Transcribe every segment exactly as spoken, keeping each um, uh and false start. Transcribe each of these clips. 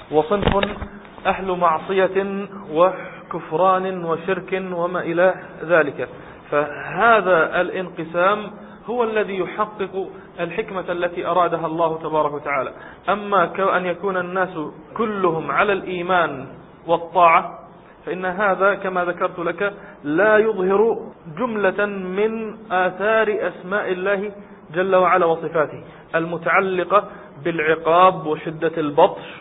وصنف أهل معصية وكفران وشرك وما إلى ذلك. فهذا الانقسام هو الذي يحقق الحكمة التي أرادها الله تبارك وتعالى. أما كأن يكون الناس كلهم على الإيمان والطاعة فإن هذا كما ذكرت لك لا يظهر جملة من آثار أسماء الله جل وعلا وصفاته المتعلقة بالعقاب وشدة البطش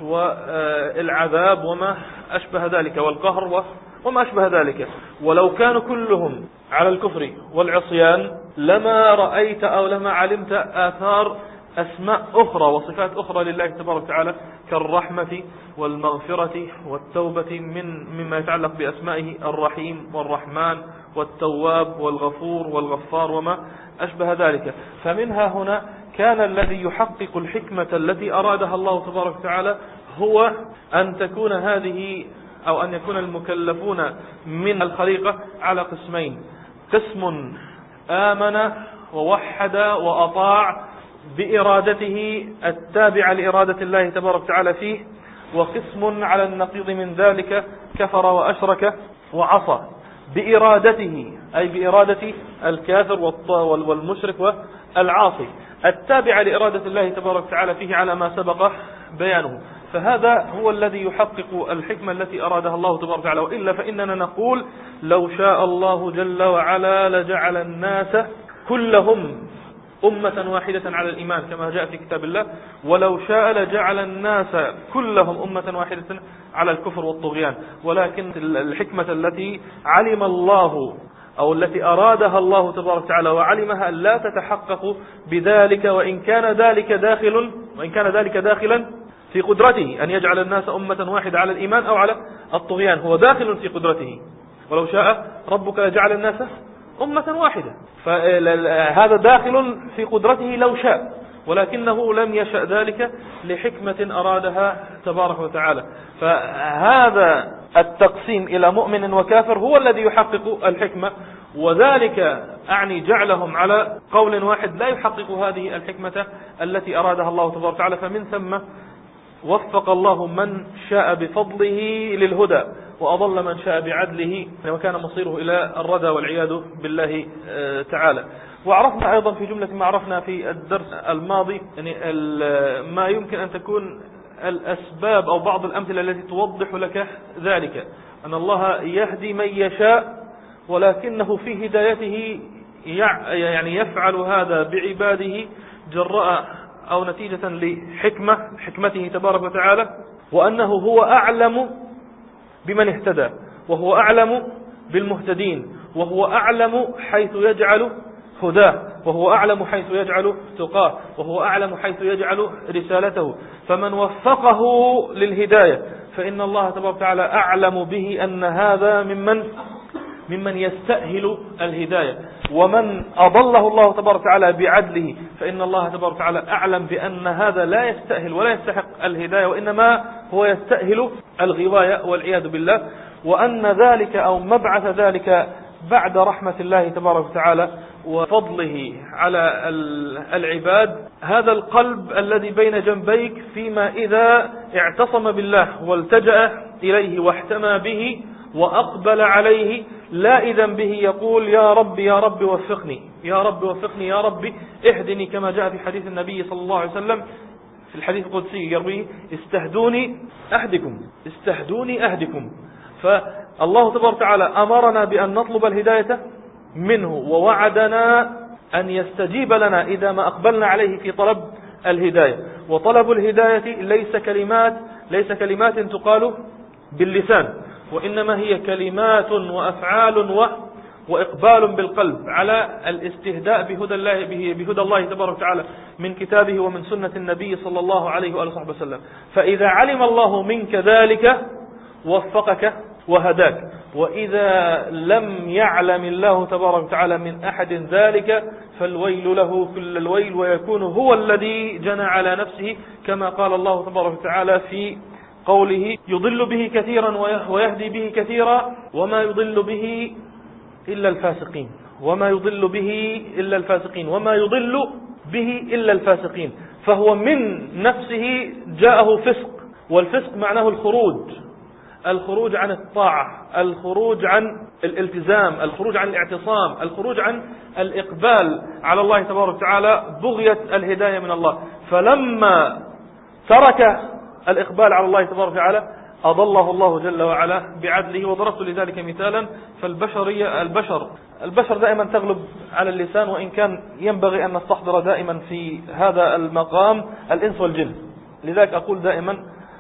والعذاب وما أشبه ذلك والقهر وما أشبه ذلك. ولو كانوا كلهم على الكفر والعصيان لما رأيت أو لما علمت آثار أسماء أخرى وصفات أخرى لله تبارك وتعالى كالرحمة والمغفرة والتوبة من مما يتعلق بأسمائه الرحيم والرحمن والتواب والغفور والغفار وما أشبه ذلك. فمنها هنا كان الذي يحقق الحكمة التي أرادها الله تبارك وتعالى هو أن تكون هذه أو أن يكون المكلفون من الخليقة على قسمين: قسم آمن ووحد وأطاع بإرادته التابعة لإرادة الله تبارك وتعالى فيه، وقسم على النقيض من ذلك كفر وأشرك وعصى بإرادته أي بإرادة الكافر والمشرك والعاصي التابعة لإرادة الله تبارك وتعالى فيه على ما سبق بيانه. فهذا هو الذي يحقق الحكمة التي أرادها الله تبارك وتعالى. وإلا فإننا نقول لو شاء الله جل وعلا لجعل الناس كلهم أمة واحدة على الإيمان كما جاء في كتاب الله، ولو شاء لجعل الناس كلهم أمة واحدة على الكفر والطغيان. ولكن الحكمة التي علم الله أو التي أرادها الله تبارك وتعالى وعلمها لا تتحقق بذلك، وإن كان ذلك داخل وإن كان ذلك داخلا في قدرته أن يجعل الناس أمة واحدة على الإيمان أو على الطغيان، هو داخل في قدرته. ولو شاء ربك لجعل الناس أمة واحدة، فهذا داخل في قدرته لو شاء، ولكنه لم يشأ ذلك لحكمة أرادها تبارك وتعالى. فهذا التقسيم إلى مؤمن وكافر هو الذي يحقق الحكمة، وذلك أعني جعلهم على قول واحد لا يحقق هذه الحكمة التي أرادها الله تبارك وتعالى. فمن ثم وفق الله من شاء بفضله للهدى وأضل من شاء بعدله وكان مصيره إلى الردى والعياذ بالله تعالى. وعرفنا أيضا في جملة ما عرفنا في الدرس الماضي يعني ما يمكن أن تكون الأسباب أو بعض الأمثلة التي توضح لك ذلك، أن الله يهدي من يشاء ولكنه في هدايته يعني يفعل هذا بعباده جراء أو نتيجة لحكمة حكمته تبارك وتعالى، وأنه هو أعلم بمن اهتدى وهو أعلم بالمهتدين وهو أعلم حيث يجعل هداه وهو أعلم حيث يجعل تقاه وهو أعلم حيث يجعل رسالته. فمن وفقه للهداية فإن الله تبارك وتعالى أعلم به أن هذا ممن ممن يستأهل الهداية، ومن أضله الله تبارك وتعالى بعدله فإن الله تبارك وتعالى أعلم بأن هذا لا يستأهل ولا يستحق الهداية، وإنما هو يستأهل الغواية والعياذ بالله. وأن ذلك أو مبعث ذلك بعد رحمة الله تبارك وتعالى وفضله على العباد هذا القلب الذي بين جنبيك، فيما إذا اعتصم بالله والتجأ إليه واحتمى به وأقبل عليه لا إذن به يقول يا رب يا رب وفقني يا رب وفقني يا رب اهدني، كما جاء في حديث النبي صلى الله عليه وسلم في الحديث القدسي يرويه استهدوني أهدكم استهدوني أهدكم. فالله تبارك وتعالى أمرنا بأن نطلب الهداية منه ووعدنا أن يستجيب لنا إذا ما أقبلنا عليه في طلب الهداية. وطلب الهداية ليس كلمات ليس كلمات تقال باللسان، وإنما هي كلمات وأفعال و... وإقبال بالقلب على الاستهداء بهدى الله بهدى الله تبارك وتعالى من كتابه ومن سنة النبي صلى الله عليه وآله وصحبه وسلم. فإذا علم الله منك ذلك وفقك وهداك، وإذا لم يعلم الله تبارك وتعالى من أحد ذلك فالويل له كل الويل، ويكون هو الذي جنى على نفسه كما قال الله تبارك وتعالى في قوله يضل به كثيرا ويهدي به كثيرا وما يضل به إلا الفاسقين وما يضل به إلا الفاسقين وما يضل به إلا الفاسقين. فهو من نفسه جاءه فسق والفسق معناه الخروج، الخروج عن الطاعة، الخروج عن الالتزام، الخروج عن الاعتصام، الخروج عن الإقبال على الله تبارك وتعالى، بغية الهداية من الله. فلما ترك الإقبال على الله تبارك وتعالى أضله الله جل وعلا بعدله. وضربت لذلك مثالا، فالبشرية البشر البشر دائما تغلب على اللسان، وإن كان ينبغي أن نستحضر دائما في هذا المقام الإنس والجن. لذلك أقول دائما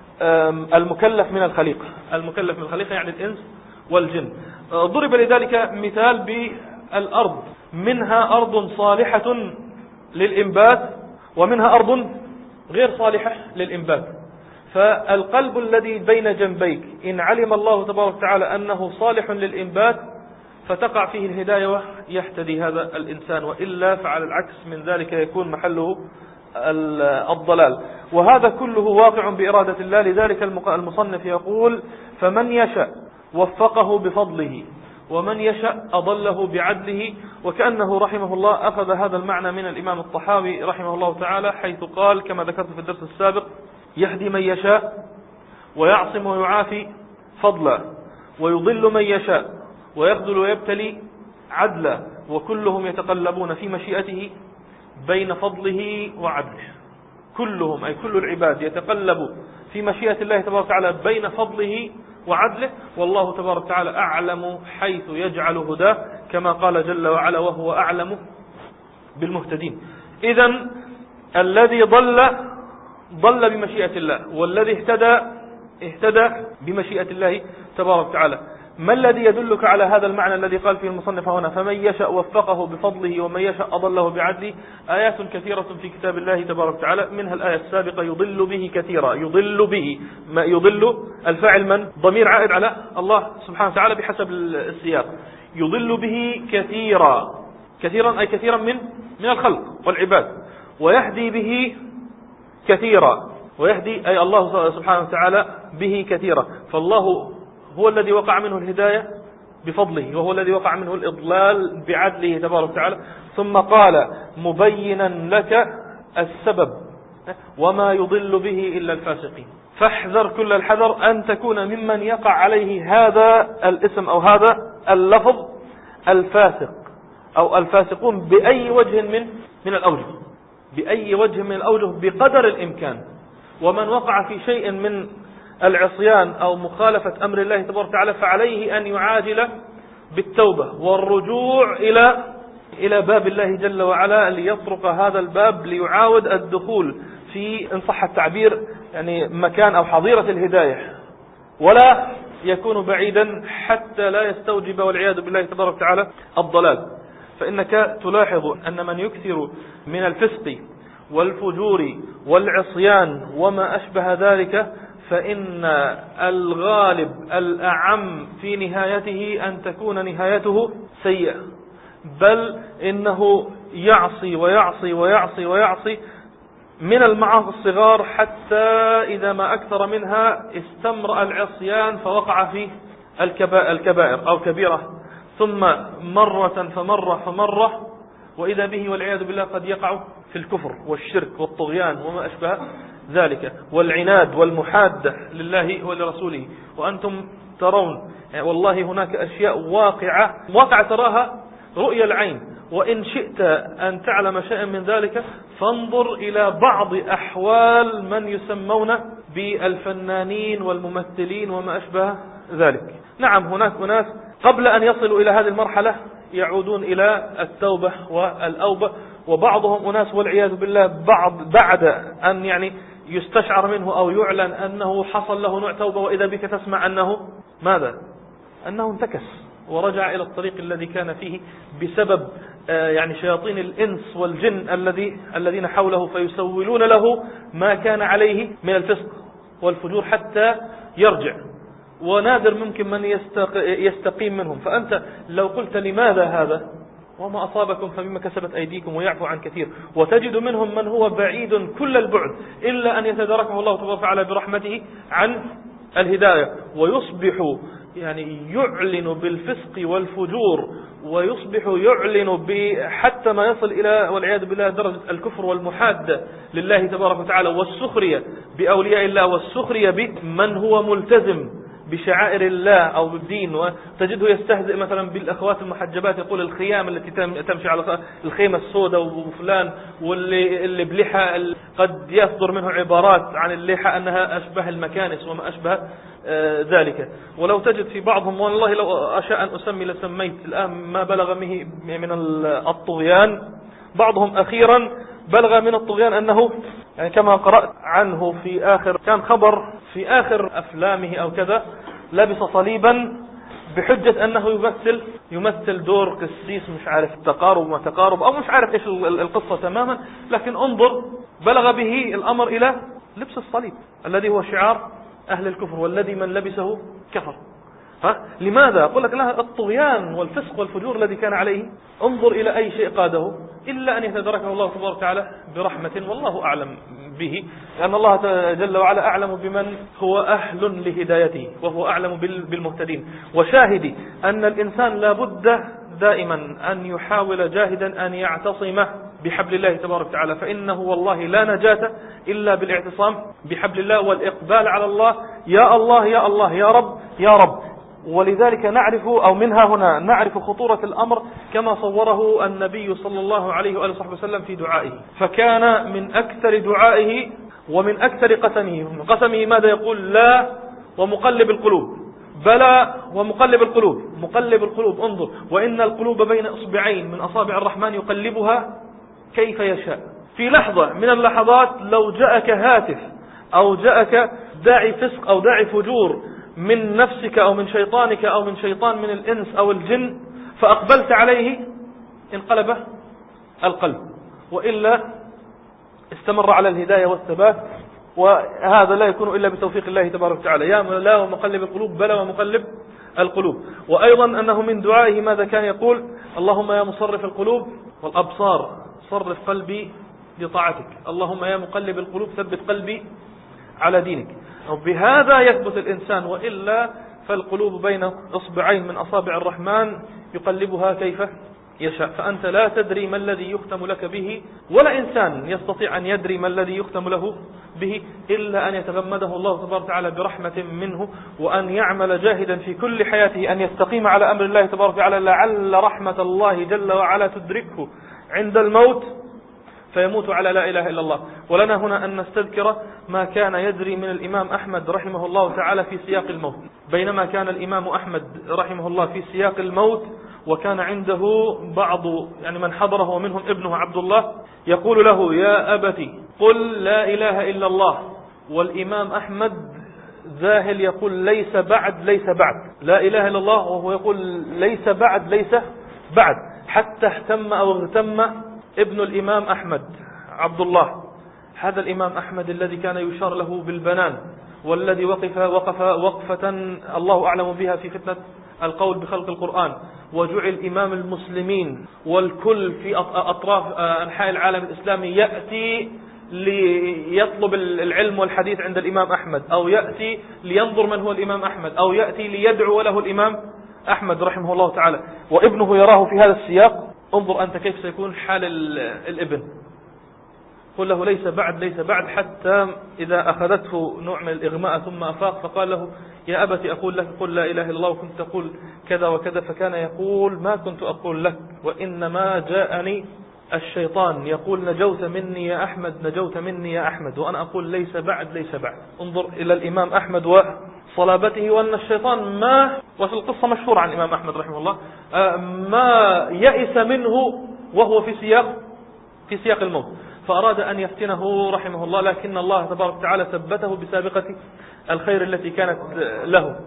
المكلف من الخليقة، المكلف من الخليقة يعني الإنس والجن. ضرب لذلك مثال بالأرض، منها أرض صالحة للإنبات ومنها أرض غير صالحة للإنبات. فالقلب الذي بين جنبيك إن علم الله تبارك وتعالى أنه صالح للإنبات فتقع فيه الهداية ويهتدي هذا الإنسان، وإلا فعلى العكس من ذلك يكون محله الضلال. وهذا كله واقع بإرادة الله. لذلك المصنف يقول: فمن يشاء وفقه بفضله ومن يشاء أضله بعدله. وكأنه رحمه الله أخذ هذا المعنى من الإمام الطحاوي رحمه الله تعالى، حيث قال كما ذكرت في الدرس السابق: يهدي من يشاء ويعصم ويعافي فضلا، ويضل من يشاء ويخذل ويبتلي عدلا، وكلهم يتقلبون في مشيئته بين فضله وعدله. كلهم أي كل العباد يتقلب في مشيئة الله تبارك وتعالى بين فضله وعدله، والله تبارك وتعالى أعلم حيث يجعل هداه، كما قال جل وعلا: وهو أعلم بالمهتدين. إذن الذي ضل ضل بمشيئة الله، والذي اهتدى اهتدى بمشيئة الله تبارك وتعالى. ما الذي يدلك على هذا المعنى الذي قال فيه المصنف هنا: فمن يشاء وفقه بفضله ومن يشاء أضله بعدله؟ آيات كثيرة في كتاب الله تبارك وتعالى، منها الآية السابقة: يضل به كثيرا. يضل به، ما يضل الفاعل من؟ ضمير عائد على الله سبحانه وتعالى بحسب السياق. يضل به كثيرا، كثيرا أي كثيرا من من الخلق والعباد. ويهدي به كثيرا، ويهدي أي الله سبحانه وتعالى به كثيرا. فالله هو الذي وقع منه الهداية بفضله، وهو الذي وقع منه الإضلال بعدله تبارك وتعالى. ثم قال مبينا لك السبب: وما يضل به إلا الفاسقين. فاحذر كل الحذر أن تكون ممن يقع عليه هذا الاسم أو هذا اللفظ الفاسق أو الفاسقون بأي وجه من من الأوجه، بأي وجه من الأوجه بقدر الإمكان. ومن وقع في شيء من العصيان أو مخالفة أمر الله تبارك وتعالى فعليه أن يعاجل بالتوبة والرجوع إلى إلى باب الله جل وعلا، ليطرق هذا الباب ليعاود الدخول في، إن صح التعبير، يعني مكان أو حظيرة الهداية، ولا يكون بعيدا حتى لا يستوجب والعياذ بالله تبارك وتعالى الضلال. فإنك تلاحظ أن من يكثر من الفسق والفجور والعصيان وما أشبه ذلك، فإن الغالب الأعم في نهايته أن تكون نهايته سيئة، بل إنه يعصي ويعصي ويعصي ويعصي من المعاصي الصغار، حتى إذا ما أكثر منها استمرأ العصيان فوقع في الكبائر أو كبيرة، ثم مرة فمرة فمرة، وإذا به والعياذ بالله قد يقع في الكفر والشرك والطغيان وما أشبه ذلك، والعناد والمحادة لله ولرسوله. وأنتم ترون والله هناك أشياء واقعة واقعة تراها رؤية العين. وإن شئت أن تعلم شيئا من ذلك فانظر إلى بعض أحوال من يسمون بالفنانين والممثلين وما أشبه ذلك. نعم، هناك ناس قبل أن يصلوا إلى هذه المرحلة يعودون إلى التوبة والأوبة، وبعضهم أناس والعياذ بالله بعض بعد أن يعني يستشعر منه أو يعلن أنه حصل له نوع توبة، وإذا بك تسمع أنه ماذا؟ أنه انتكس ورجع إلى الطريق الذي كان فيه بسبب يعني شياطين الإنس والجن الذي الذين حوله، فيسولون له ما كان عليه من الفسق والفجور حتى يرجع. ونادر ممكن من يستقيم منهم. فأنت لو قلت لماذا هذا وما أصابكم فبما كسبت أيديكم ويعفو عن كثير، وتجد منهم من هو بعيد كل البعد إلا أن يتداركه الله تبارك وتعالى برحمته عن الهداية، ويصبح يعني يعلن بالفسق والفجور، ويصبح يعلن حتى ما يصل إلى والعياذ بالله درجة الكفر والمحادة لله تبارك وتعالى والسخرية بأولياء الله والسخرية بمن هو ملتزم بشعائر الله أو بالدين، وتجده يستهزئ مثلا بالأخوات المحجبات، يقول الخيام التي تمشي على الخيمة السوداء وفلان، واللي اللي بلحى قد يصدر منه عبارات عن اللحى أنها أشبه المكانس وما أشبه ذلك. ولو تجد في بعضهم، والله لو أشاء أن أسمي لسميت الآن ما بلغ به من الطغيان، بعضهم أخيرا بلغ من الطغيان أنه يعني كما قرأت عنه في آخر، كان خبر في آخر أفلامه أو كذا، لبس صليبا بحجة أنه يمثل يمثل دور قسيس، مش عارف تقارب ما تقارب أو مش عارف إيش القصة تماما، لكن انظر بلغ به الأمر إلى لبس الصليب الذي هو شعار أهل الكفر، والذي من لبسه كفر. ها لماذا؟ أقول لك لا، الطغيان والفسق والفجور الذي كان عليه، انظر إلى أي شيء قاده إلا أن يتدركه الله تبارك وتعالى برحمة، والله أعلم به، لأن الله جل وعلا أعلم بمن هو أهل لهدايته وهو أعلم بالمهتدين. وشاهدي أن الإنسان لابد دائما أن يحاول جاهدا أن يعتصم بحبل الله تبارك وتعالى، فإنه والله لا نجاة إلا بالاعتصام بحبل الله والإقبال على الله، يا الله يا الله يا رب يا رب. ولذلك نعرف، أو منها هنا نعرف خطورة الأمر كما صوره النبي صلى الله عليه وآله وصحبه وسلم في دعائه، فكان من أكثر دعائه ومن أكثر قسمه قسمه ماذا يقول؟ لا ومقلب القلوب، بلى ومقلب القلوب. مقلب القلوب، انظر، وإن القلوب بين إصبعين من أصابع الرحمن يقلبها كيف يشاء. في لحظة من اللحظات لو جاءك هاتف أو جاءك داعي فسق أو داعي فجور من نفسك أو من شيطانك أو من شيطان من الإنس أو الجن، فأقبلت عليه، انقلب القلب، وإلا استمر على الهداية والثبات، وهذا لا يكون إلا بتوفيق الله تبارك وتعالى. يا لا ومقلب القلوب، بلى ومقلب القلوب. وأيضا أنه من دعائه ماذا كان يقول؟ اللهم يا مصرف القلوب والأبصار صرف قلبي لطاعتك، اللهم يا مقلب القلوب ثبت قلبي على دينك. وبهذا يثبت الإنسان، وإلا فالقلوب بين إصبعين من أصابع الرحمن يقلبها كيف يشاء، فأنت لا تدري ما الذي يختم لك به، ولا إنسان يستطيع أن يدري ما الذي يختم له به إلا أن يتغمده الله تبارك وتعالى برحمة منه، وأن يعمل جاهدا في كل حياته أن يستقيم على أمر الله تبارك وتعالى، لعل رحمة الله جل وعلا تدركه عند الموت فيموت على لا إله إلا الله. ولنا هنا أن نستذكر ما كان يجري من الإمام أحمد رحمه الله تعالى في سياق الموت. بينما كان الإمام أحمد رحمه الله في سياق الموت، وكان عنده بعض يعني من حضره ومنهم ابنه عبد الله، يقول له يا أبتي قل لا إله إلا الله، والإمام أحمد ذاهل يقول ليس بعد ليس بعد لا إله إلا الله، وهو يقول ليس بعد ليس بعد، حتى اهتم أو اغتم ابن الإمام أحمد عبد الله، هذا الإمام أحمد الذي كان يشار له بالبنان، والذي وقف وقف وقفة الله أعلم بها في فتنة القول بخلق القرآن، وجعل إمام المسلمين، والكل في أطراف أنحاء العالم الإسلامي يأتي ليطلب العلم والحديث عند الإمام أحمد، أو يأتي لينظر من هو الإمام أحمد، أو يأتي ليدعو له الإمام أحمد رحمه الله تعالى، وابنه يراه في هذا السياق. انظر أنت كيف سيكون حال الابن. قل له ليس بعد ليس بعد، حتى إذا أخذته نوع من الإغماء ثم أفاق فقال له يا أبتي أقول لك قل لا إله إلا الله وكنت تقول كذا وكذا، فكان يقول ما كنت أقول لك وإنما جاءني الشيطان يقول نجوت مني يا أحمد نجوت مني يا أحمد، وأنا أقول ليس بعد ليس بعد. انظر إلى الإمام أحمد وصلابته، وأن الشيطان ما، وفي القصة مشهورة عن الإمام أحمد رحمه الله، ما يئس منه وهو في سياق في سياق الموت، فأراد أن يفتنه رحمه الله، لكن الله تبارك وتعالى ثبته بسابقة الخير التي كانت له.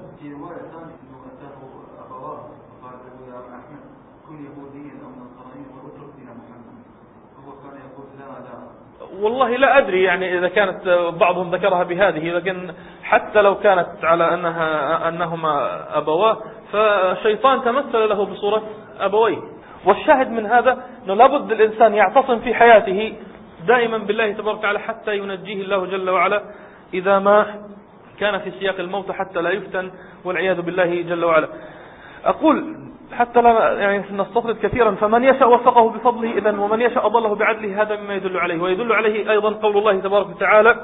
والله لا أدري يعني إذا كانت بعضهم ذكرها بهذه، لكن حتى لو كانت على أنها أنهما أبواه، فالشيطان تمثل له بصورة أبويه. والشاهد من هذا أنه لابد الإنسان يعتصم في حياته دائما بالله تبارك وتعالى حتى ينجيه الله جل وعلا إذا ما كان في سياق الموت، حتى لا يفتن والعياذ بالله جل وعلا. أقول حتى لا يعني نستطرد كثيرا، فمن يشاء وفقه بفضله إذن، ومن يشاء أضله بعدله، هذا مما يدل عليه. ويدل عليه أيضا قول الله تبارك وتعالى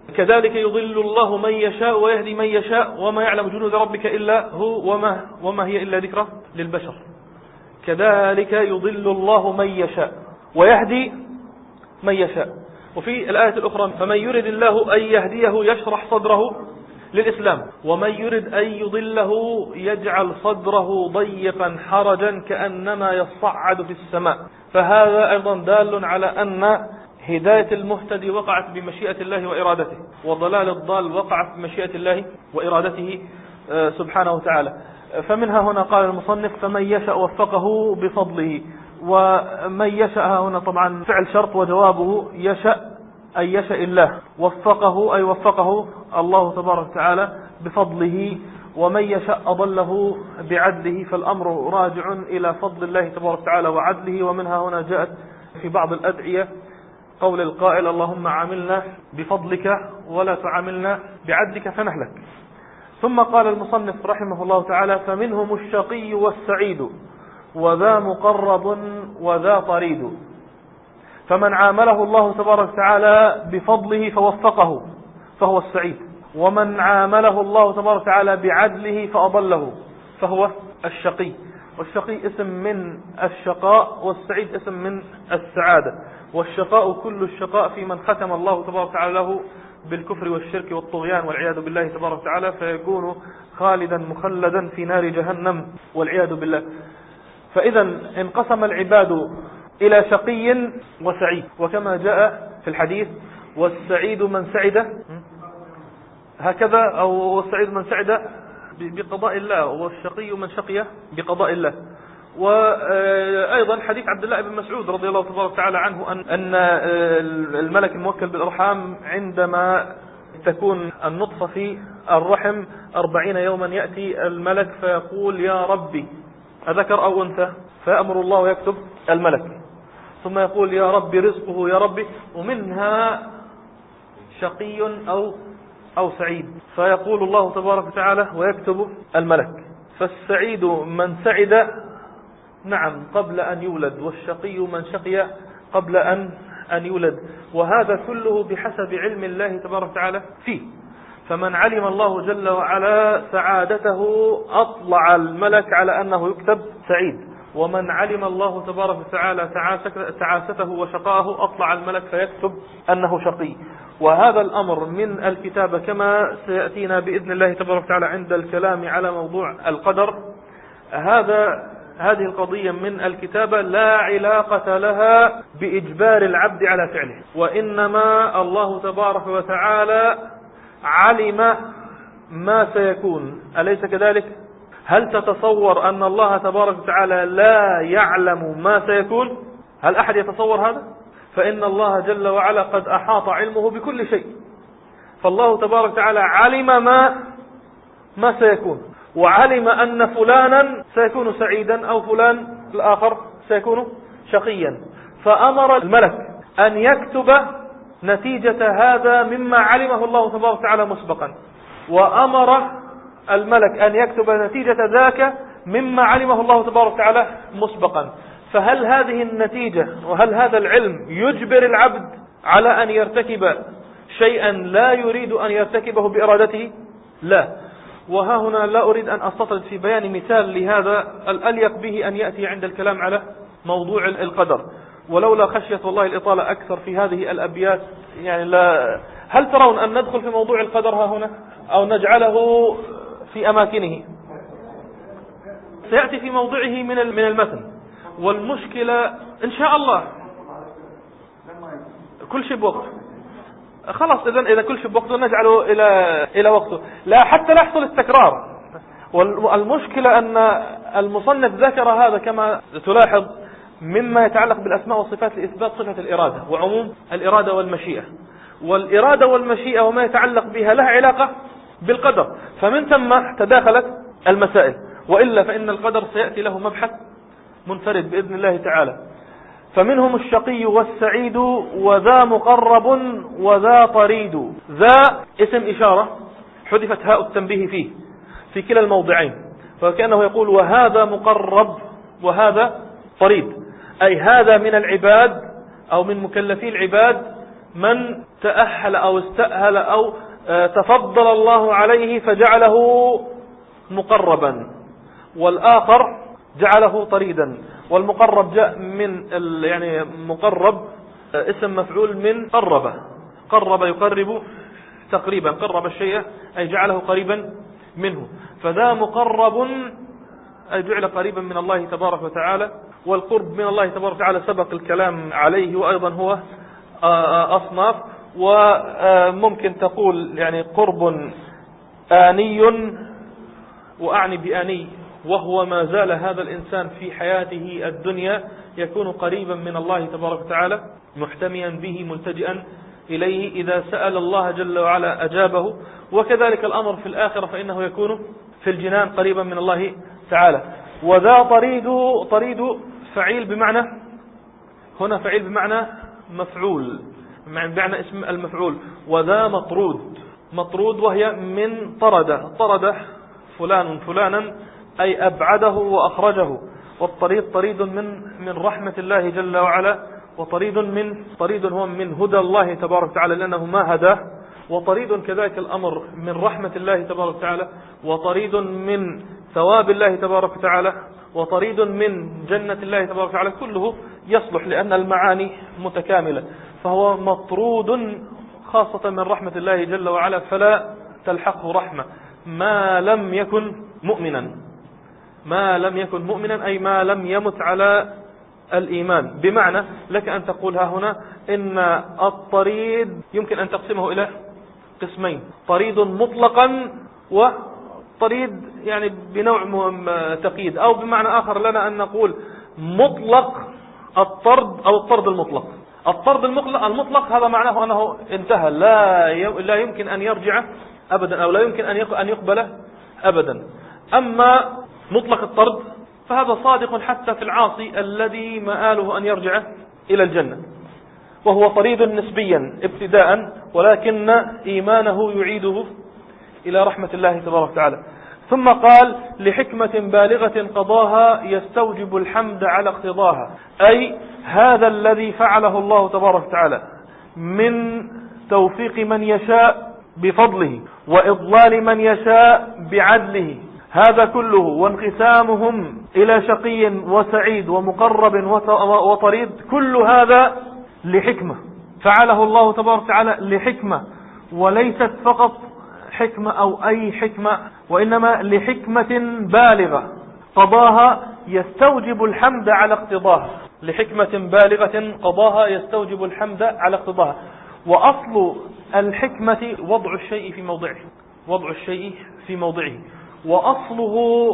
كذلك يضل الله من يشاء ويهدي من يشاء وما يعلم جنود ربك إلا هو وما, وما هي إلا ذكرى للبشر. كذلك يضل الله من يشاء ويهدي من يشاء. وفي الآية الأخرى فمن يرد الله أن يهديه يشرح صدره للإسلام ومن يرد أن يضله يجعل صدره ضيقا حرجا كأنما يصعد في السماء. فهذا أيضا دال على أن هداية المهتدي وقعت بمشيئة الله وإرادته، وضلال الضال وقعت بمشيئة الله وإرادته سبحانه وتعالى. فمنها هنا قال المصنف فمن يشاء وفقه بفضله. ومن يشاء هنا طبعا فعل شرط وجوابه يشاء أي يشاء الله، وفقه أي وفقه الله تبارك وتعالى بفضله، ومن يشاء أضله بعدله. فالأمر راجع إلى فضل الله تبارك وتعالى وعدله. ومنها هنا جاءت في بعض الأدعية قول القائل اللهم عاملنا بفضلك ولا تعاملنا بعدلك فنهلك. ثم قال المصنف رحمه الله تعالى فمنهم الشقي والسعيد وذا مقرب وذا طريد. فمن عامله الله تبارك وتعالى بفضله فوفقه فهو السعيد، ومن عامله الله تبارك وتعالى بعدله فأضله فهو الشقي. والشقي اسم من الشقاء والسعيد اسم من السعادة. والشقاء كل الشقاء في من ختم الله تبارك وتعالى له بالكفر والشرك والطغيان والعياذ بالله تبارك وتعالى، فيكون خالدا مخلدا في نار جهنم والعياذ بالله. فإذا انقسم العباد إلى شقي وسعيد، وكما جاء في الحديث والسعيد من سعد هكذا، أو السعيد من سعد بقضاء الله، والشقي من شقي بقضاء الله. وأيضا حديث عبد الله بن مسعود رضي الله تبارك وتعالى عنه أن الملك الموكل بالأرحام عندما تكون النطفة في الرحم أربعين يوما يأتي الملك فيقول يا ربي أذكر أو أنثى، فيأمر الله ويكتب الملك، ثم يقول يا ربي رزقه يا ربي، ومنها شقي أو أو سعيد، فيقول الله تبارك وتعالى ويكتب الملك. فالسعيد من سعد نعم قبل أن يولد، والشقي من شقي قبل أن أن يولد. وهذا كله بحسب علم الله تبارك وتعالى فيه. فمن علم الله جل وعلا سعادته أطلع الملك على أنه يكتب سعيد، ومن علم الله تبارك وتعالى تعاسته وشقاءه أطلع الملك فيكتب أنه شقي. وهذا الأمر من الكتابة كما سيأتينا بإذن الله تبارك وتعالى عند الكلام على موضوع القدر. هذا هذه القضية من الكتابة لا علاقة لها بإجبار العبد على فعله، وإنما الله تبارك وتعالى علم ما سيكون، أليس كذلك؟ هل تتصور أن الله تبارك وتعالى لا يعلم ما سيكون؟ هل أحد يتصور هذا؟ فإن الله جل وعلا قد أحاط علمه بكل شيء. فالله تبارك وتعالى علم ما ما سيكون، وعلم أن فلانا سيكون سعيدا أو فلان الآخر سيكون شقيا، فأمر الملك أن يكتب نتيجة هذا مما علمه الله تبارك وتعالى مسبقا، وأمر الملك أن يكتب نتيجة ذاك مما علمه الله تبارك وتعالى مسبقا. فهل هذه النتيجة وهل هذا العلم يجبر العبد على أن يرتكب شيئا لا يريد أن يرتكبه بإرادته؟ لا. وها هنا لا أريد أن أستطرد في بيان مثال لهذا، الأليق به أن يأتي عند الكلام على موضوع القدر، ولولا خشية والله الإطالة أكثر في هذه الأبيات يعني لا. هل ترون أن ندخل في موضوع القدر ها هنا أو نجعله في أماكنه؟ سيأتي في موضعه من من المتن. والمشكلة إن شاء الله كل شيء بوقته، خلاص إذن إذا كل شيء بوقته نجعله إلى إلى وقته، لا حتى لا يحصل التكرار. والمشكلة أن المصنف ذكر هذا كما تلاحظ مما يتعلق بالأسماء والصفات لإثبات صفة الإرادة وعموم الإرادة والمشيئة، والإرادة والمشيئة وما يتعلق بها لها علاقة بالقدر، فمن ثم تداخلت المسائل. وإلا فإن القدر سيأتي له مبحث منفرد بإذن الله تعالى. فمنهم الشقي والسعيد وذا مقرب وذا طريد. ذا اسم إشارة حذفت هاء التنبيه فيه في كلا الموضعين، فكأنه يقول وهذا مقرب وهذا طريد، أي هذا من العباد أو من مكلفي العباد من تأهل أو استأهل أو تفضل الله عليه فجعله مقربا، والآخر جعله طريدا. والمقرب جاء من يعني مقرب اسم مفعول من قرب، قرب يقرب تقريبا، قرب الشيء أي جعله قريبا منه، فذا مقرب أي جعل قريبا من الله تبارك وتعالى. والقرب من الله تبارك وتعالى سبق الكلام عليه، وأيضا هو أصناف، وممكن تقول يعني قرب آني، وأعني بآني وهو ما زال هذا الإنسان في حياته الدنيا يكون قريبا من الله تبارك وتعالى، محتميا به ملتجئا إليه، إذا سأل الله جل وعلا أجابه. وكذلك الأمر في الآخرة، فإنه يكون في الجنان قريبا من الله تعالى. وذا طريد، طريد فعيل بمعنى، هنا فعيل بمعنى مفعول، بمعنى اسم المفعول. وذا مطرود، مطرود وهي من طرد، طرد فلان فلانا أي أبعده وأخرجه. والطريد طريد من من رحمة الله جل وعلا، وطريد من طريد هو من هدى الله تبارك وتعالى لأنه ما هداه، وطريد كذلك الأمر من رحمة الله تبارك وتعالى، وطريد من ثواب الله تبارك وتعالى، وطريد من جنة الله تبارك وتعالى. كله يصلح لأن المعاني متكاملة. فهو مطرود خاصة من رحمة الله جل وعلا، فلا تلحقه رحمة ما لم يكن مؤمنا، ما لم يكن مؤمنا أي ما لم يمت على الإيمان. بمعنى لك أن تقول ها هنا إن الطريد يمكن أن تقسمه إلى قسمين: طريد مطلقا وطريد يعني بنوع تقييد، أو بمعنى آخر لنا أن نقول مطلق الطرد أو الطرد المطلق. الطرد المطلق, المطلق هذا معناه أنه انتهى، لا لا يمكن أن يرجع أبدا، أو لا يمكن أن يقبل أبدا. أما مطلق الطرد فهذا صادق حتى في العاصي الذي مآله أن يرجع إلى الجنة، وهو طريد نسبيا ابتداء، ولكن إيمانه يعيده إلى رحمة الله تبارك وتعالى. ثم قال: لحكمة بالغة قضاها يستوجب الحمد على اقتضاها. أي هذا الذي فعله الله تبارك وتعالى من توفيق من يشاء بفضله وإضلال من يشاء بعدله، هذا كله وانقسامهم إلى شقي وسعيد ومقرب وطريد، كل هذا لحكمة فعله الله تبارك وتعالى، لحكمة، وليست فقط حكمة أو أي حكمة، وإنما لحكمة بالغة قضاها يستوجب الحمد على اقتضاها. لحكمة بالغة قضاها يستوجب الحمد على اقتضاها. وأصل الحكمة وضع الشيء في موضعه، وضع الشيء في موضعه. وأصله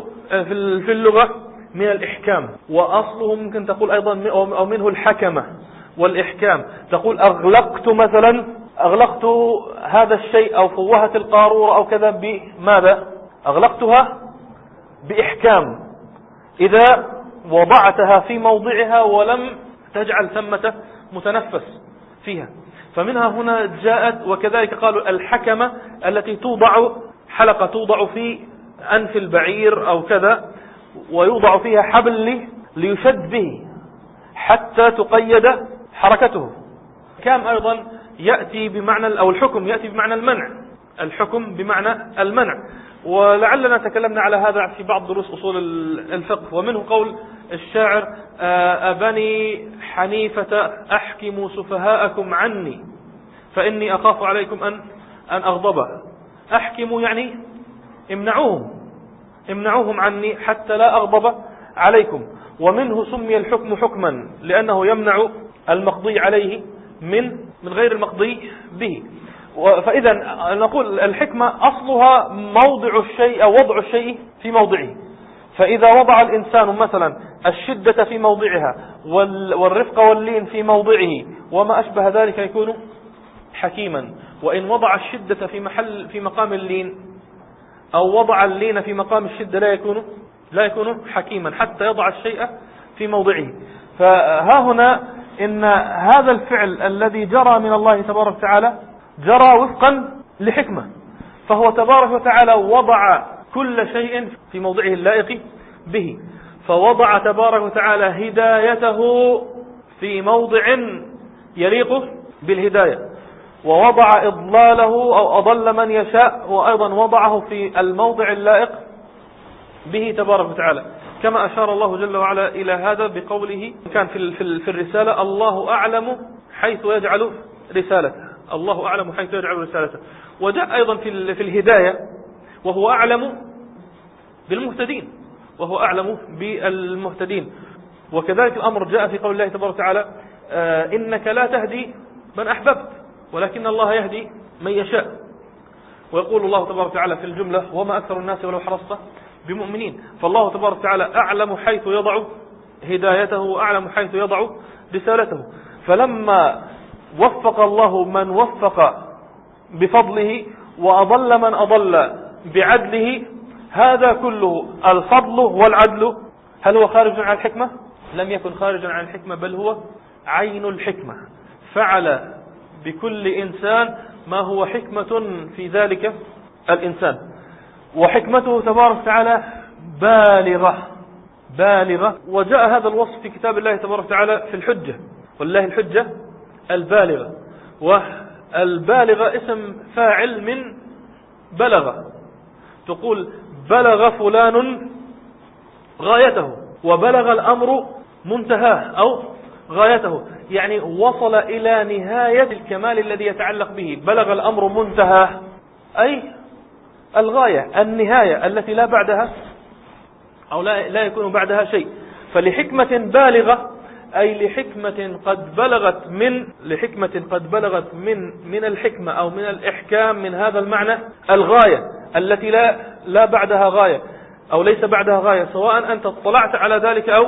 في اللغة من الإحكام، وأصله ممكن تقول أيضا أو منه الحكمة والإحكام. تقول أغلقت مثلا، أغلقت هذا الشيء أو فوهة القارورة أو كذا بماذا؟ أغلقتها بإحكام، إذا وضعتها في موضعها ولم تجعل ثمة متنفس فيها. فمنها هنا جاءت. وكذلك قالوا الحكمة التي توضع حلقة توضع في أنف البعير أو كذا، ويوضع فيها حبل ليشد به حتى تقيد حركته. كام أيضا يأتي بمعنى، أو الحكم يأتي بمعنى المنع، الحكم بمعنى المنع. ولعلنا تكلمنا على هذا في بعض دروس أصول الفقه. ومنه قول الشاعر: أبني حنيفة أحكموا سفهاءكم عني فإني أخاف عليكم أن أن أغضب. أحكموا يعني امنعوهم، امنعوهم عني حتى لا أغضب عليكم. ومنه سمي الحكم حكما لأنه يمنع المقضي عليه من من غير المقضي به. فإذا نقول الحكمة أصلها موضع الشيء أو وضع الشيء في موضعه. فإذا وضع الإنسان مثلا الشدة في موضعها والرفق واللين في موضعه وما أشبه ذلك يكون حكيما. وإن وضع الشدة في محل في مقام اللين أو وضع اللين في مقام الشدة لا يكون لا يكون حكيما حتى يضع الشيء في موضعه. فها هنا إن هذا الفعل الذي جرى من الله تبارك وتعالى جرى وفقا لحكمة، فهو تبارك وتعالى وضع كل شيء في موضعه اللائق به. فوضع تبارك وتعالى هدايته في موضع يليق بالهداية، ووضع إضلاله أو أضل من يشاء، وأيضا وضعه في الموضع اللائق به تبارك وتعالى، كما أشار الله جل وعلا إلى هذا بقوله كان في في الرسالة: الله أعلم حيث يجعل رسالته، الله أعلم حيث يجعل رسالته. وجاء أيضا في في الهداية: وهو أعلم بالمهتدين، وهو أعلم بالمهتدين. وكذلك الأمر جاء في قول الله تبارك وتعالى: آه إنك لا تهدي من أحببت ولكن الله يهدي من يشاء. ويقول الله تبارك وتعالى في الجملة: وما أكثر الناس ولو حرصت بمؤمنين. فالله تبارك وتعالى أعلم حيث يضع هدايته، وأعلم حيث يضع رسالته. فلما وفق الله من وفق بفضله، وأضل من أضل بعدله، هذا كله الفضل والعدل. هل هو خارج عن الحكمة؟ لم يكن خارجا عن الحكمة، بل هو عين الحكمة. فعل بكل إنسان ما هو حكمة في ذلك الإنسان، وحكمته تبارك وتعالى بالغة بالغة. وجاء هذا الوصف في كتاب الله تبارك وتعالى في الحجة: والله الحجة البالغة. والبالغة اسم فاعل من بلغ، تقول بلغ فلان غايته، وبلغ الأمر منتهاه أو غايته، يعني وصل إلى نهاية الكمال الذي يتعلق به. بلغ الأمر منتهاه أي الغاية، النهاية التي لا بعدها أو لا, لا يكون بعدها شيء. فلحكمة بالغة أي لحكمة قد بلغت من لحكمة قد بلغت من من الحكمة أو من الإحكام من هذا المعنى الغاية التي لا لا بعدها غاية أو ليس بعدها غاية، سواء أنت اطلعت على ذلك أو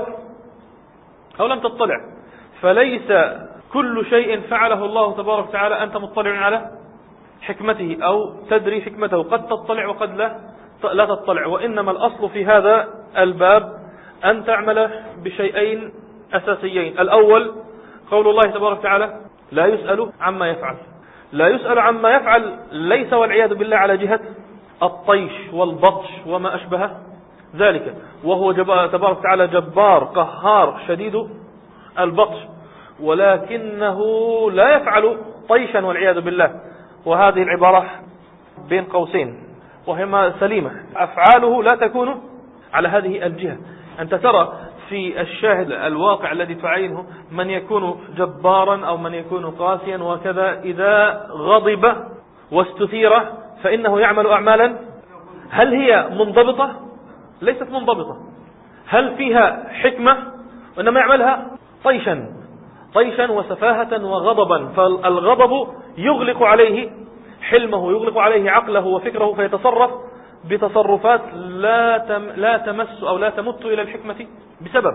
أو لم تطلع. فليس كل شيء فعله الله تبارك وتعالى أنت مطلع على حكمته أو تدري حكمته، قد تطلع وقد لا لا تطلع. وإنما الأصل في هذا الباب أن تعمل بشيئين أساسيين: الأول قول الله تبارك وتعالى: لا يسأل عما يفعل. لا يسأل عما يفعل ليس والعياذ بالله على جهة الطيش والبطش وما أشبه ذلك، وهو تبارك وتعالى جبار قهار شديد البطش، ولكنه لا يفعل طيشا والعياذ بالله. وهذه العبارة بين قوسين وهي سليمة، أفعاله لا تكون على هذه الجهة. أنت ترى في الشاهد الواقع الذي تعينه من يكون جبارا أو من يكون قاسيا وكذا، إذا غضب واستثير فإنه يعمل أعمالا هل هي منضبطة؟ ليست منضبطة. هل فيها حكمة؟ وإنما يعملها طيشا طيشا وسفاهة وغضبا. فالغضب يغلق عليه حلمه، يغلق عليه عقله وفكره، فيتصرف بتصرفات لا تم لا تمس أو لا تمت إلى الحكمة بسبب.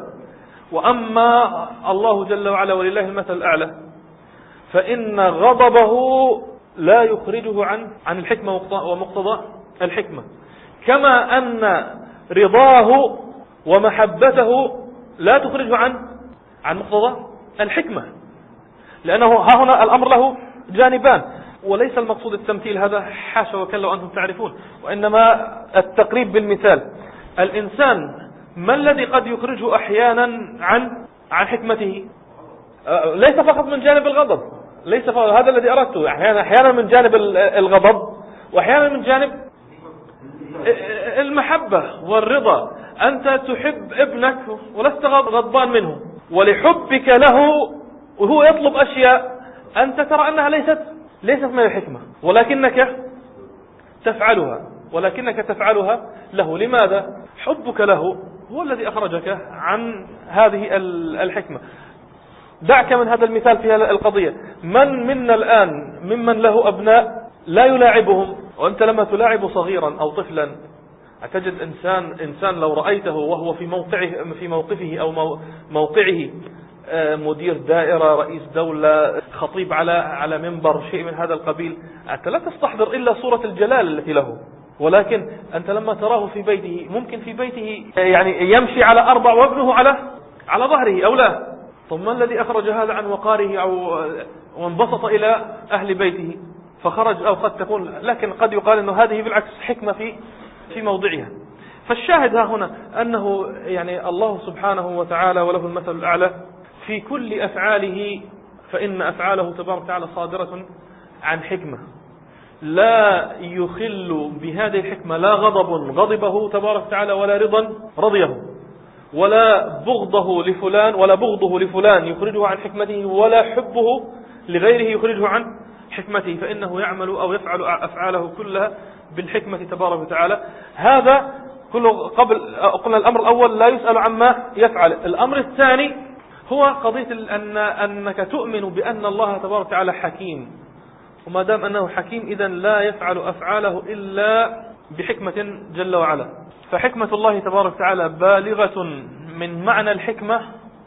وأما الله جل وعلا ولله المثل الأعلى فإن غضبه لا يخرجه عن عن الحكمة ومقتضى الحكمة، كما أن رضاه ومحبته لا تخرجه عن عن مقتضى الحكمة، لأنه ها هنا الأمر له جانبان. وليس المقصود التمثيل، هذا حاشا وكلا وأنتم تعرفون، وإنما التقريب بالمثال. الإنسان ما الذي قد يخرجه أحيانا عن عن حكمته؟ ليس فقط من جانب الغضب، ليس فقط هذا الذي أردته، أحيانا أحيانا من جانب الغضب، وأحيانا من جانب المحبة والرضا. أنت تحب ابنك ولست غضبان منه، ولحبك له وهو يطلب أشياء أنت ترى أنها ليست ليست من الحكمة، ولكنك تفعلها ولكنك تفعلها له. لماذا؟ حبك له هو الذي أخرجك عن هذه الحكمة. دعك من هذا المثال في القضية. من منا الآن ممن له أبناء لا يلاعبهم؟ وأنت لما تلاعب صغيرا أو طفلا أتجد إنسان إنسان لو رأيته وهو في موقعه في موقفه أو موقعه مدير دائرة، رئيس دولة، خطيب على على منبر، شيء من هذا القبيل، أنت لا تستحضر إلا صورة الجلال التي له. ولكن أنت لما تراه في بيته، ممكن في بيته يعني يمشي على أربع وابنه على على ظهره أو لا. ثم الذي أخرج هذا عن وقاره أو وانبسط إلى أهل بيته فخرج، أو قد تكون، لكن قد يقال أنه هذه بالعكس حكمة في في موضعها. فالشاهد ها هنا أنه يعني الله سبحانه وتعالى وله المثل الأعلى في كل أفعاله فإن أفعاله تبارك وتعالى صادرة عن حكمة، لا يخل بهذه الحكمة لا غضب غضبه تبارك وتعالى ولا رضا رضيه، ولا بغضه لفلان ولا بغضه لفلان يخرجه عن حكمته، ولا حبه لغيره يخرجه عن حكمته، فإنه يعمل أو يفعل أفعاله كلها بالحكمة تبارك وتعالى. هذا كله قبل قلنا الأمر الأول لا يسأل عما يفعل. الأمر الثاني هو قضية أن أنك تؤمن بأن الله تبارك وتعالى حكيم، وما دام أنه حكيم إذن لا يفعل أفعاله إلا بحكمة جل وعلا. فحكمة الله تبارك وتعالى بالغة من معنى الحكمة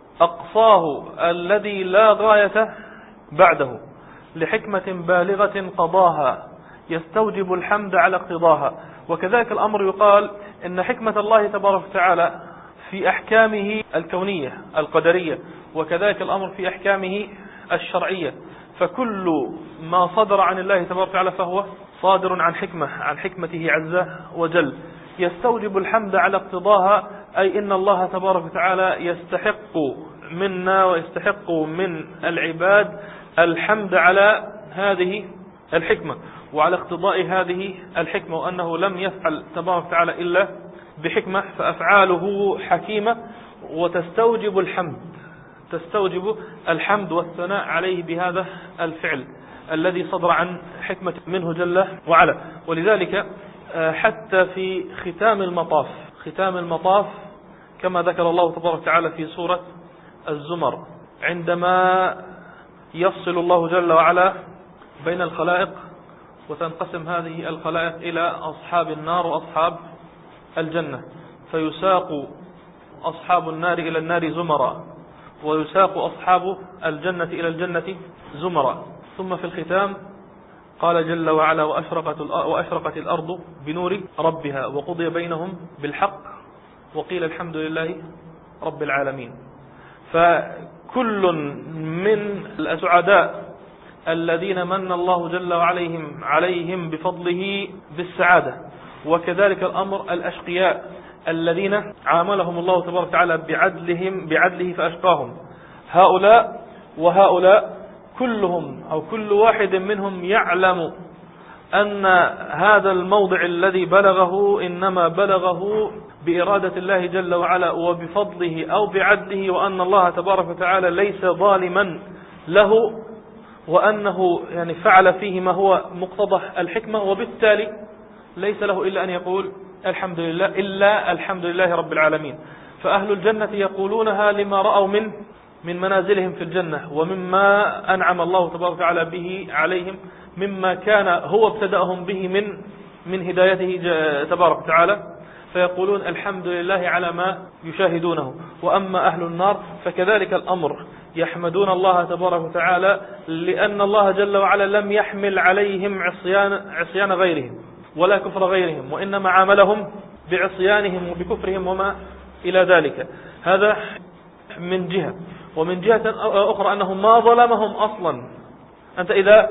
أقصاه الذي لا غاية بعده، لحكمة بالغة قضاها يستوجب الحمد على اقتضاها. وكذلك الأمر يقال إن حكمة الله تبارك وتعالى في أحكامه الكونية القدرية، وكذلك الأمر في أحكامه الشرعية، فكل ما صدر عن الله تبارك وتعالى فهو صادر عن حكمة عن حكمته عز وجل، يستوجب الحمد على اقتضاها، أي إن الله تبارك وتعالى يستحق منا ويستحق من العباد الحمد على هذه الحكمة وعلى اقتضاء هذه الحكمة، وأنه لم يفعل تبارك وتعالى إلا بحكمة، فأفعاله حكيمة وتستوجب الحمد تستوجب الحمد والثناء عليه بهذا الفعل الذي صدر عن حكمة منه جل وعلا. ولذلك حتى في ختام المطاف ختام المطاف كما ذكر الله تبارك وتعالى في سورة الزمر، عندما يفصل الله جل وعلا بين الخلائق وتنقسم هذه الخلائق إلى أصحاب النار وأصحاب الجنة، فيساق أصحاب النار إلى النار زمرا، ويساق أصحاب الجنة إلى الجنة زمرا. ثم في الختام قال جل وعلا وأشرقت, وأشرقت الأرض بنور ربها وقضي بينهم بالحق وقيل الحمد لله رب العالمين. فكل من الأسعداء الذين من الله جل وعليهم عليهم بفضله بالسعادة، وكذلك الأمر الأشقياء الذين عاملهم الله تبارك وتعالى بعدلهم بعدله فأشقاهم، هؤلاء وهؤلاء كلهم أو كل واحد منهم يعلم أن هذا الموضع الذي بلغه إنما بلغه بإرادة الله جل وعلا وبفضله أو بعدله، وأن الله تبارك وتعالى ليس ظالما له، وأنه يعني فعل فيه ما هو مقتضى الحكمة، وبالتالي ليس له إلا أن يقول الحمد لله إلا الحمد لله رب العالمين. فأهل الجنة يقولونها لما رأوا من من منازلهم في الجنة ومما أنعم الله تبارك وتعالى به عليهم، مما كان هو ابتدأهم به من من هدايته تبارك وتعالى، فيقولون الحمد لله على ما يشاهدونه. وأما أهل النار فكذلك الأمر، يحمدون الله تبارك وتعالى لأن الله جل وعلا لم يحمل عليهم عصيان عصيان غيرهم ولا كفر غيرهم، وإنما عاملهم بعصيانهم وبكفرهم وما إلى ذلك. هذا من جهة. ومن جهة أخرى أنه ما ظلمهم أصلا. أنت إذا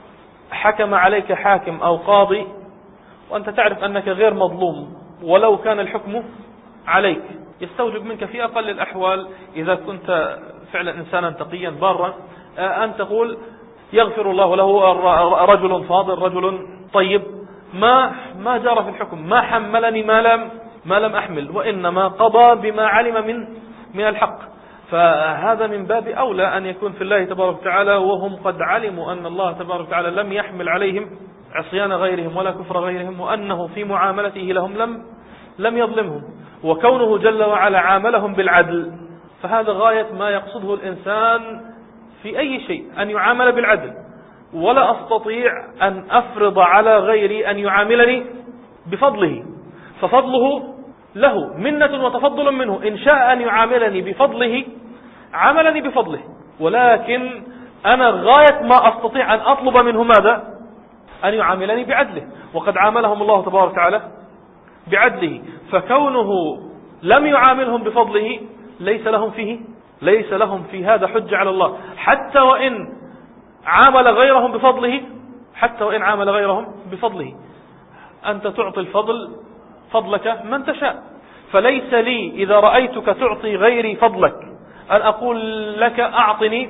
حكم عليك حاكم أو قاضي وأنت تعرف أنك غير مظلوم ولو كان الحكم عليك، يستوجب منك في أقل الأحوال إذا كنت فعلا إنسانا تقيا بارا أن تقول يغفر الله له، رجل فاضل رجل طيب ما ما جرى في الحكم، ما حملني ما لم ما لم أحمل، وإنما قضى بما علم من من الحق. فهذا من باب أولى أن يكون في الله تبارك وتعالى وهم قد علموا أن الله تبارك وتعالى لم يحمل عليهم عصيان غيرهم ولا كفر غيرهم، وأنه في معاملته لهم لم لم يظلمهم، وكونه جل وعلا عاملهم بالعدل، فهذا غاية ما يقصده الإنسان في أي شيء، أن يعامل بالعدل. ولا أستطيع أن أفرض على غيري أن يعاملني بفضله، ففضله له منة وتفضل منه، إن شاء أن يعاملني بفضله عاملني بفضله، ولكن أنا غاية ما أستطيع أن أطلب منه ماذا؟ أن يعاملني بعدله، وقد عاملهم الله تبارك وتعالى بعدله، فكونه لم يعاملهم بفضله ليس لهم فيه ليس لهم في هذا حجة على الله، حتى وإن عامل غيرهم بفضله حتى وإن عامل غيرهم بفضله. أنت تعطي الفضل فضلك من تشاء، فليس لي إذا رأيتك تعطي غيري فضلك أن أقول لك أعطني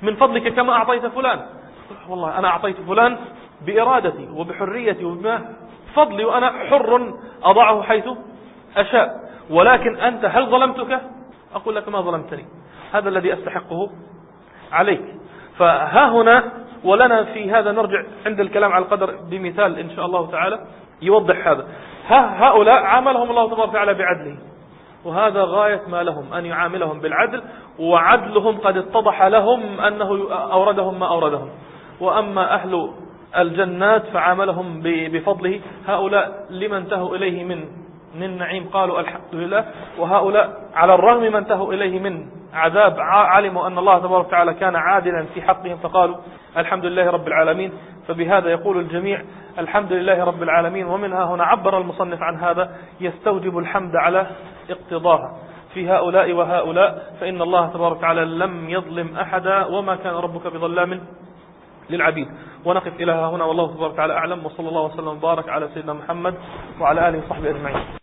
من فضلك كما أعطيت فلان. والله أنا أعطيت فلان بإرادتي وبحريتي وبما فضلي، وأنا حر أضعه حيث أشاء، ولكن أنت هل ظلمتك؟ أقول لك ما ظلمتني، هذا الذي أستحقه عليك. فها هنا، ولنا في هذا نرجع عند الكلام على القدر بمثال إن شاء الله تعالى يوضح هذا. ها هؤلاء عاملهم الله تبارك وتعالى بعدله، وهذا غاية ما لهم أن يعاملهم بالعدل، وعدلهم قد اتضح لهم أنه أوردهم ما أوردهم. وأما أهل الجنات فعاملهم بفضله، هؤلاء لما انتهوا إليه من من نعيم قالوا الحمد لله، وهؤلاء على الرغم ما انتهوا إليه من عذاب علموا أن الله تبارك وتعالى كان عادلا في حقهم فقالوا الحمد لله رب العالمين. فبهذا يقول الجميع الحمد لله رب العالمين. ومنها هنا عبر المصنف عن هذا يستوجب الحمد على اقتضاها في هؤلاء وهؤلاء، فإن الله تبارك وتعالى لم يظلم أحدا وما كان ربك بظلام للعبيد. ونقف إلى هنا والله تبارك وتعالى أعلم، وصلى الله وسلم وبارك على سيدنا محمد وعلى آله وصحبه أجمعين.